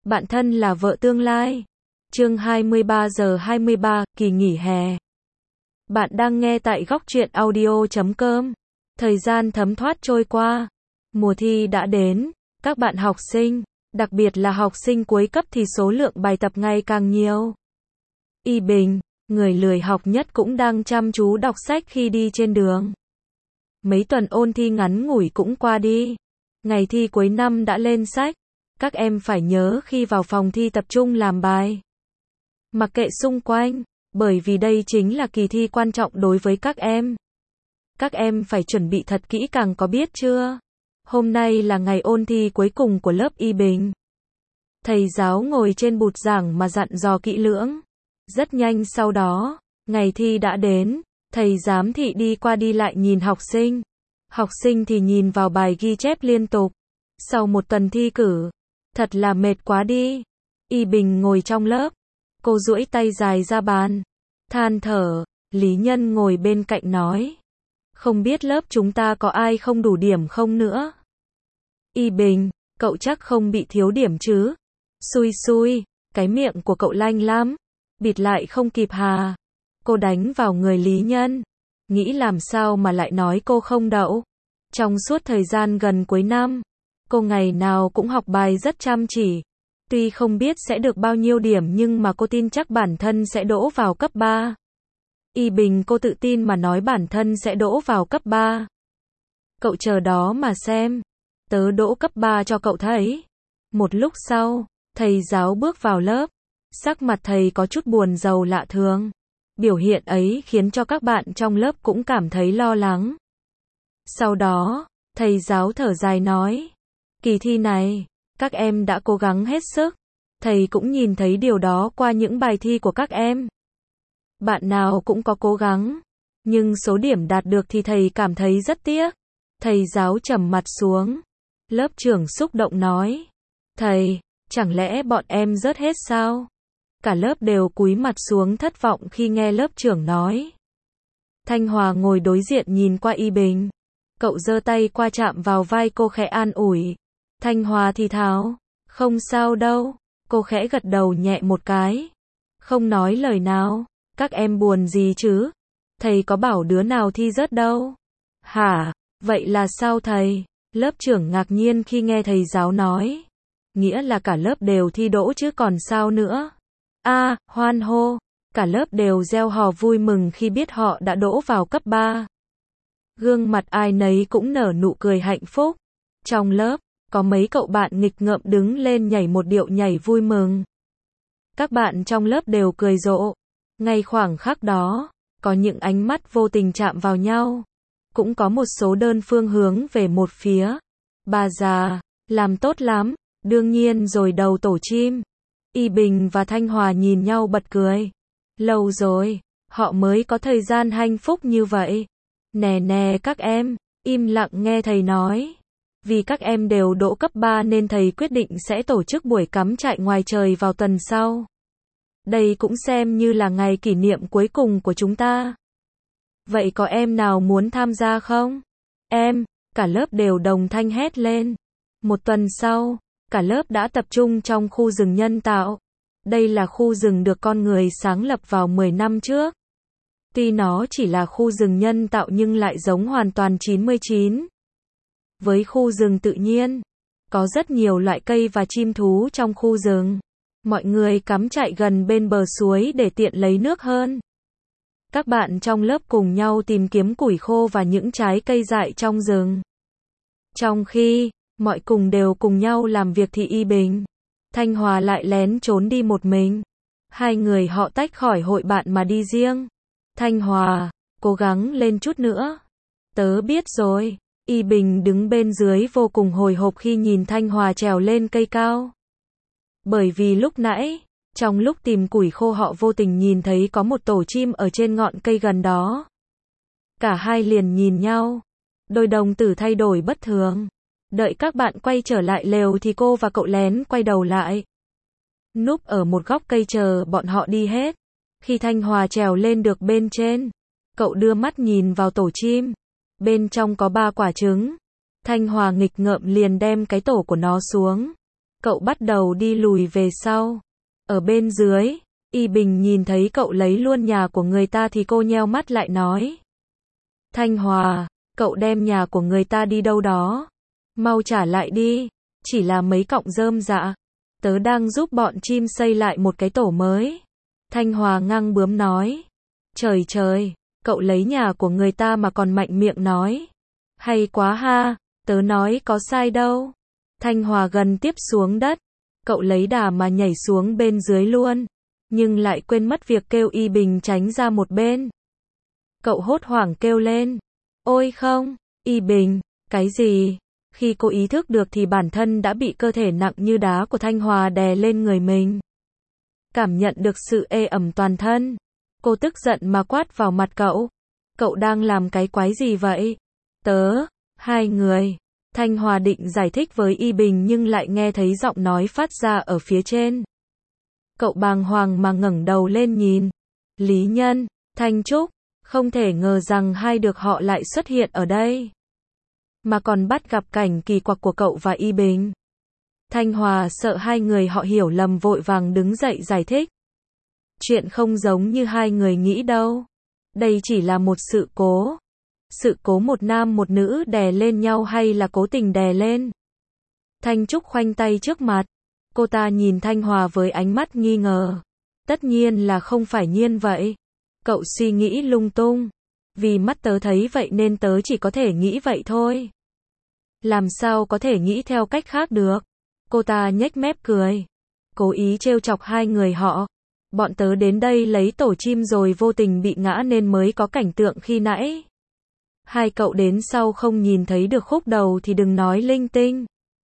Bạn thân là vợ tương lai. Chương 23 giờ 23, kỳ nghỉ hè. Bạn đang nghe tại góc truyện audio.com. Thời gian thấm thoát trôi qua. Mùa thi đã đến. Các bạn học sinh, đặc biệt là học sinh cuối cấp thì số lượng bài tập ngày càng nhiều. Y Bình, người lười học nhất cũng đang chăm chú đọc sách khi đi trên đường. Mấy tuần ôn thi ngắn ngủi cũng qua đi. Ngày thi cuối năm đã lên sách. Các em phải nhớ khi vào phòng thi tập trung làm bài. Mặc kệ xung quanh, bởi vì đây chính là kỳ thi quan trọng đối với các em. Các em phải chuẩn bị thật kỹ càng, có biết chưa? Hôm nay là ngày ôn thi cuối cùng của lớp Y Bình. Thầy giáo ngồi trên bục giảng mà dặn dò kỹ lưỡng. Rất nhanh sau đó, ngày thi đã đến, thầy giám thị đi qua đi lại nhìn học sinh. Học sinh thì nhìn vào bài ghi chép liên tục. Sau một tuần thi cử, thật là mệt quá đi. Y Bình ngồi trong lớp, cô duỗi tay dài ra bàn, than thở. Lý Nhân ngồi bên cạnh nói, không biết lớp chúng ta có ai không đủ điểm không nữa. Y Bình, cậu chắc không bị thiếu điểm chứ? Xui xui, cái miệng của cậu lanh lắm, bịt lại không kịp hà. Cô đánh vào người Lý Nhân, nghĩ làm sao mà lại nói cô không đậu. Trong suốt thời gian gần cuối năm, cô ngày nào cũng học bài rất chăm chỉ. Tuy không biết sẽ được bao nhiêu điểm nhưng mà cô tin chắc bản thân sẽ đỗ vào cấp 3. Y Bình, cô tự tin mà nói bản thân sẽ đỗ vào cấp 3. Cậu chờ đó mà xem. Tớ đỗ cấp 3 cho cậu thấy. Một lúc sau, thầy giáo bước vào lớp. Sắc mặt thầy có chút buồn rầu lạ thường. Biểu hiện ấy khiến cho các bạn trong lớp cũng cảm thấy lo lắng. Sau đó, thầy giáo thở dài nói, kỳ thi này, các em đã cố gắng hết sức. Thầy cũng nhìn thấy điều đó qua những bài thi của các em. Bạn nào cũng có cố gắng, nhưng số điểm đạt được thì thầy cảm thấy rất tiếc. Thầy giáo trầm mặt xuống. Lớp trưởng xúc động nói, thầy, chẳng lẽ bọn em rớt hết sao? Cả lớp đều cúi mặt xuống thất vọng khi nghe lớp trưởng nói. Thanh Hòa ngồi đối diện nhìn qua Y Bình. Cậu giơ tay qua chạm vào vai cô khẽ an ủi. Thanh Hòa thì thào, không sao đâu. Cô khẽ gật đầu nhẹ một cái, không nói lời nào. Các em buồn gì chứ? Thầy có bảo đứa nào thi rớt đâu. Hả? Vậy là sao thầy? Lớp trưởng ngạc nhiên khi nghe thầy giáo nói. Nghĩa là cả lớp đều thi đỗ chứ còn sao nữa. Hoan hô. Cả lớp đều reo hò vui mừng khi biết họ đã đỗ vào cấp 3. Gương mặt ai nấy cũng nở nụ cười hạnh phúc. Trong lớp, có mấy cậu bạn nghịch ngợm đứng lên nhảy một điệu nhảy vui mừng. Các bạn trong lớp đều cười rộ. Ngay khoảnh khắc đó, có những ánh mắt vô tình chạm vào nhau. Cũng có một số đơn phương hướng về một phía. Bà già, làm tốt lắm, đương nhiên rồi đầu tổ chim. Y Bình và Thanh Hòa nhìn nhau bật cười. Lâu rồi, họ mới có thời gian hạnh phúc như vậy. Nè nè các em, im lặng nghe thầy nói. Vì các em đều đỗ cấp 3 nên thầy quyết định sẽ tổ chức buổi cắm trại ngoài trời vào tuần sau. Đây cũng xem như là ngày kỷ niệm cuối cùng của chúng ta. Vậy có em nào muốn tham gia không? Em, cả lớp đều đồng thanh hét lên. Một tuần sau, cả lớp đã tập trung trong khu rừng nhân tạo. Đây là khu rừng được con người sáng lập vào 10 năm trước. Tuy nó chỉ là khu rừng nhân tạo nhưng lại giống hoàn toàn 99. Với khu rừng tự nhiên, có rất nhiều loại cây và chim thú trong khu rừng. Mọi người cắm trại gần bên bờ suối để tiện lấy nước hơn. Các bạn trong lớp cùng nhau tìm kiếm củi khô và những trái cây dại trong rừng. Trong khi, mọi cùng đều cùng nhau làm việc thì Y Bình, Thanh Hòa lại lén trốn đi một mình. Hai người họ tách khỏi hội bạn mà đi riêng. Thanh Hòa, cố gắng lên chút nữa. Tớ biết rồi. Y Bình đứng bên dưới vô cùng hồi hộp khi nhìn Thanh Hòa trèo lên cây cao. Bởi vì lúc nãy, trong lúc tìm củi khô họ vô tình nhìn thấy có một tổ chim ở trên ngọn cây gần đó. Cả hai liền nhìn nhau. Đôi đồng tử thay đổi bất thường. Đợi các bạn quay trở lại lều thì cô và cậu lén quay đầu lại. Núp ở một góc cây chờ bọn họ đi hết. Khi Thanh Hòa trèo lên được bên trên, cậu đưa mắt nhìn vào tổ chim. Bên trong có 3 quả trứng. Thanh Hòa nghịch ngợm liền đem cái tổ của nó xuống. Cậu bắt đầu đi lùi về sau. Ở bên dưới, Y Bình nhìn thấy cậu lấy luôn nhà của người ta thì cô nheo mắt lại nói. Thanh Hòa, cậu đem nhà của người ta đi đâu đó? Mau trả lại đi, chỉ là mấy cọng rơm rạ. Tớ đang giúp bọn chim xây lại một cái tổ mới. Thanh Hòa ngang bướng nói. Trời trời, cậu lấy nhà của người ta mà còn mạnh miệng nói. Hay quá ha, tớ nói có sai đâu. Thanh Hòa gần tiếp xuống đất. Cậu lấy đà mà nhảy xuống bên dưới luôn. Nhưng lại quên mất việc kêu Y Bình tránh ra một bên. Cậu hốt hoảng kêu lên. Ôi không, Y Bình, cái gì? Khi cô ý thức được thì bản thân đã bị cơ thể nặng như đá của Thanh Hòa đè lên người mình. Cảm nhận được sự ê ẩm toàn thân. Cô tức giận mà quát vào mặt cậu. Cậu đang làm cái quái gì vậy? Hai người. Thanh Hòa định giải thích với Y Bình nhưng lại nghe thấy giọng nói phát ra ở phía trên. Cậu bàng hoàng mà ngẩng đầu lên nhìn. Lý Nhân, Thanh Trúc, không thể ngờ rằng hai được họ lại xuất hiện ở đây. Mà còn bắt gặp cảnh kỳ quặc của cậu và Y Bình. Thanh Hòa sợ hai người họ hiểu lầm vội vàng đứng dậy giải thích. Chuyện không giống như hai người nghĩ đâu. Đây chỉ là một sự cố. Sự cố một nam một nữ đè lên nhau hay là cố tình đè lên? Thanh Trúc khoanh tay trước mặt. Cô ta nhìn Thanh Hòa với ánh mắt nghi ngờ. Tất nhiên là không phải nhiên vậy. Cậu suy nghĩ lung tung. Vì mắt tớ thấy vậy nên tớ chỉ có thể nghĩ vậy thôi. Làm sao có thể nghĩ theo cách khác được? Cô ta nhếch mép cười. Cố ý trêu chọc hai người họ. Bọn tớ đến đây lấy tổ chim rồi vô tình bị ngã nên mới có cảnh tượng khi nãy. Hai cậu đến sau không nhìn thấy được khúc đầu thì đừng nói linh tinh.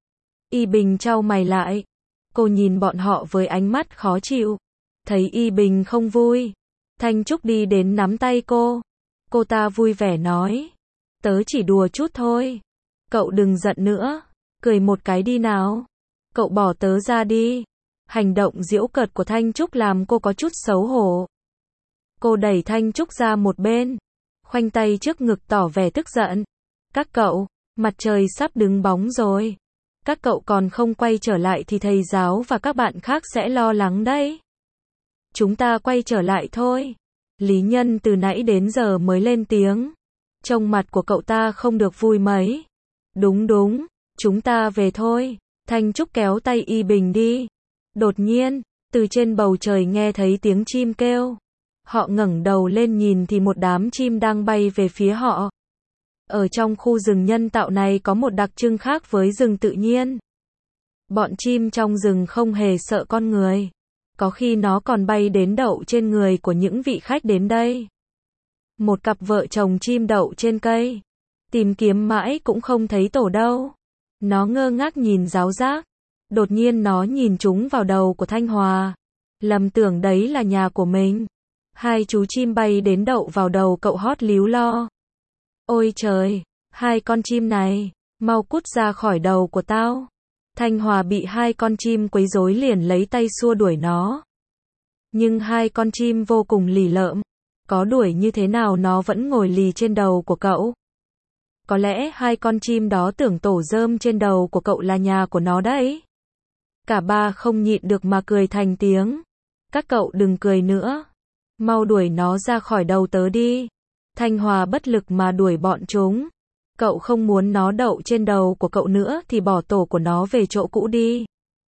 Y Bình chau mày lại. Cô nhìn bọn họ với ánh mắt khó chịu. Thấy Y Bình không vui. Thanh Trúc đi đến nắm tay cô. Cô ta vui vẻ nói. Tớ chỉ đùa chút thôi. Cậu đừng giận nữa. Cười một cái đi nào. Cậu bỏ tớ ra đi. Hành động giễu cợt của Thanh Trúc làm cô có chút xấu hổ. Cô đẩy Thanh Trúc ra một bên. Khoanh tay trước ngực tỏ vẻ tức giận. Các cậu, mặt trời sắp đứng bóng rồi. Các cậu còn không quay trở lại thì thầy giáo và các bạn khác sẽ lo lắng đấy. Chúng ta quay trở lại thôi. Lý Nhân từ nãy đến giờ mới lên tiếng. Trông mặt của cậu ta không được vui mấy. Đúng, chúng ta về thôi. Thanh Trúc kéo tay Y Bình đi. Đột nhiên, từ trên bầu trời nghe thấy tiếng chim kêu. Họ ngẩng đầu lên nhìn thì một đám chim đang bay về phía họ. Ở trong khu rừng nhân tạo này có một đặc trưng khác với rừng tự nhiên. Bọn chim trong rừng không hề sợ con người. Có khi nó còn bay đến đậu trên người của những vị khách đến đây. Một cặp vợ chồng chim đậu trên cây. Tìm kiếm mãi cũng không thấy tổ đâu. Nó ngơ ngác nhìn ráo rác. Đột nhiên nó nhìn trúng vào đầu của Thanh Hòa. Lầm tưởng đấy là nhà của mình. Hai chú chim bay đến đậu vào đầu cậu hót líu lo. Ôi trời, hai con chim này, mau cút ra khỏi đầu của tao. Thanh Hòa bị hai con chim quấy rối liền lấy tay xua đuổi nó. Nhưng hai con chim vô cùng lì lợm. Có đuổi như thế nào nó vẫn ngồi lì trên đầu của cậu. Có lẽ hai con chim đó tưởng tổ rơm trên đầu của cậu là nhà của nó đấy. Cả ba không nhịn được mà cười thành tiếng. Các cậu đừng cười nữa. Mau đuổi nó ra khỏi đầu tớ đi. Thanh Hòa bất lực mà đuổi bọn chúng. Cậu không muốn nó đậu trên đầu của cậu nữa thì bỏ tổ của nó về chỗ cũ đi.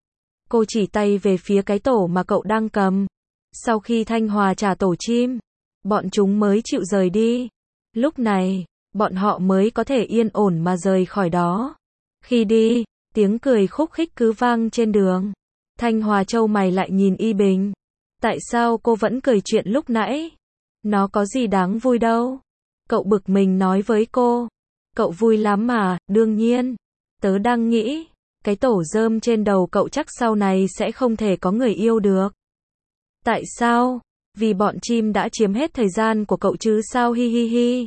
Cô chỉ tay về phía cái tổ mà cậu đang cầm. Sau khi Thanh Hòa trả tổ chim, bọn chúng mới chịu rời đi. Lúc này, bọn họ mới có thể yên ổn mà rời khỏi đó. Khi đi, tiếng cười khúc khích cứ vang trên đường. Thanh Hòa chau mày lại nhìn Y Bình. Tại sao cô vẫn cười chuyện lúc nãy? Nó có gì đáng vui đâu. Cậu bực mình nói với cô. Cậu vui lắm mà, đương nhiên. Tớ đang nghĩ, cái tổ rơm trên đầu cậu chắc sau này sẽ không thể có người yêu được. Tại sao? Vì bọn chim đã chiếm hết thời gian của cậu chứ sao hi hi hi.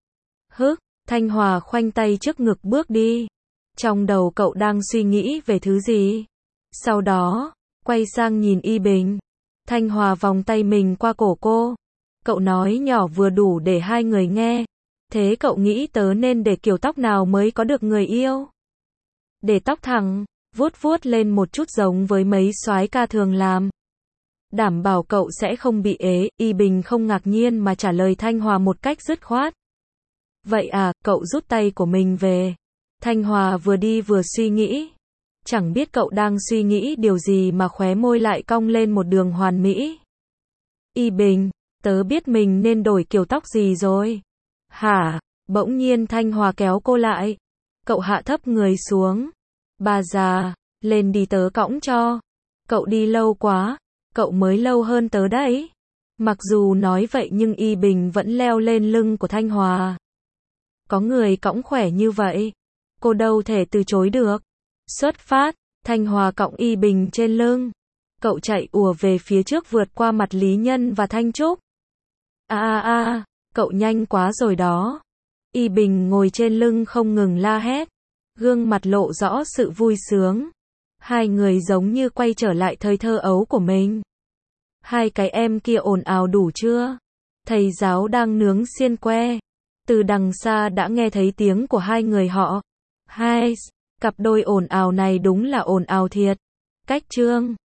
Thanh Hòa khoanh tay trước ngực bước đi. Trong đầu cậu đang suy nghĩ về thứ gì. Sau đó, quay sang nhìn Y Bình. Thanh Hòa vòng tay mình qua cổ cô. Cậu nói nhỏ vừa đủ để hai người nghe. Thế cậu nghĩ tớ nên để kiểu tóc nào mới có được người yêu? Để tóc thẳng, vuốt vuốt lên một chút giống với mấy soái ca thường làm. Đảm bảo cậu sẽ không bị ế, Y Bình không ngạc nhiên mà trả lời Thanh Hòa một cách dứt khoát. Vậy à, cậu rút tay của mình về. Thanh Hòa vừa đi vừa suy nghĩ. Chẳng biết cậu đang suy nghĩ điều gì mà khóe môi lại cong lên một đường hoàn mỹ. Y Bình, tớ biết mình nên đổi kiểu tóc gì rồi. Hả? Bỗng nhiên Thanh Hòa kéo cô lại. Cậu hạ thấp người xuống. Bà già, lên đi tớ cõng cho. Cậu đi lâu quá. Cậu mới lâu hơn tớ đấy. Mặc dù nói vậy nhưng Y Bình vẫn leo lên lưng của Thanh Hòa. Có người cõng khỏe như vậy, cô đâu thể từ chối được. Xuất phát, Thanh Hòa cõng Y Bình trên lưng. Cậu chạy ùa về phía trước vượt qua mặt Lý Nhân và Thanh Trúc. Cậu nhanh quá rồi đó. Y Bình ngồi trên lưng không ngừng la hét. Gương mặt lộ rõ sự vui sướng. Hai người giống như quay trở lại thời thơ ấu của mình. Hai cái em kia ồn ào đủ chưa? Thầy giáo đang nướng xiên que. Từ đằng xa đã nghe thấy tiếng của hai người họ. Hai, cặp đôi ồn ào này đúng là ồn ào thiệt. Cách chương